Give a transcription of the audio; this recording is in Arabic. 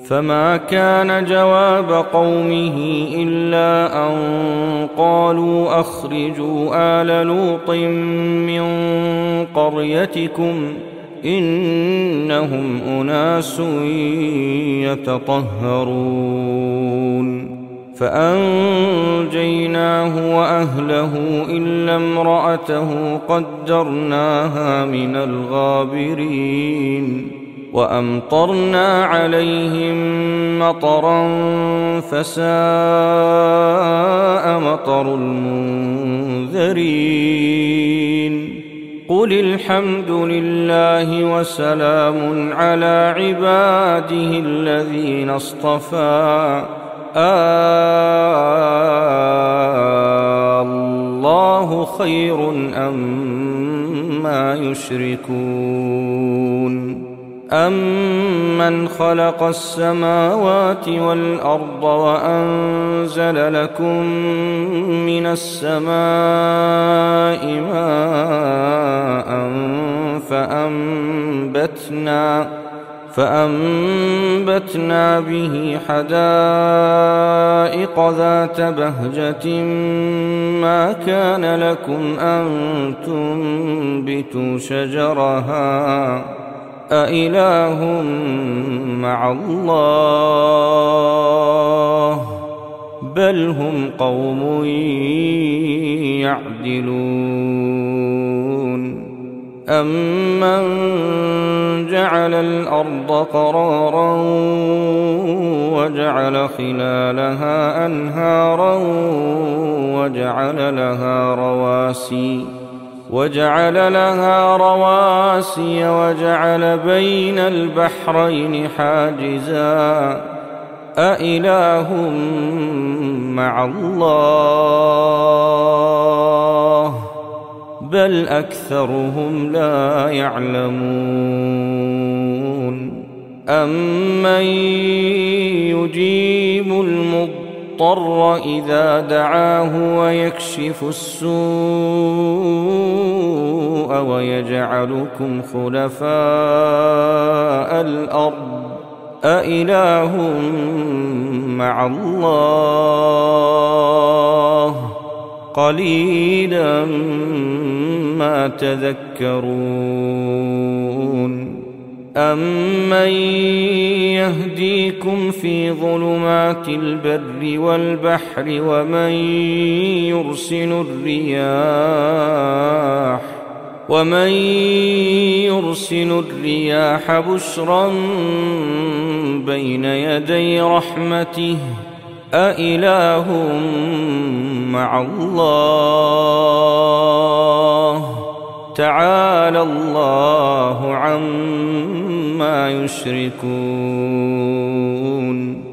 فما كان جواب قومه إلا أن قالوا أخرجوا آل لوط من قريتكم إنهم أناس يتطهرون فأنجيناه وأهله إلا امرأته قدرناها من الغابرين وأمطرنا عليهم مطرا فساء مطر المنذرين قل الحمد لله وسلام على عباده الذين اصطفى الله خير أما يشركون أمن خلق السماوات والأرض وأنزل لكم من السماء ماء فأنبتنا به حدائق ذات بهجة ما كان لكم أن تنبتوا شجرها أإله مع الله بل هم قوم يعدلون أمن جعل الأرض قرارا وجعل خلالها أنهارا وجعل لها رواسي وجعل بين البحرين حاجزا أإله مع الله بل أكثرهم لا يعلمون أمن يجيب المضطر إذا دعاه ويكشف السوء ويجعلكم خلفاء الأرض أإله مع الله قليلا ما تذكرون أمن يهديكم في ظلمات البر والبحر ومن يرسل الرياح بشرا بين يدي رحمته أإله مع الله تعالى الله عما يشركون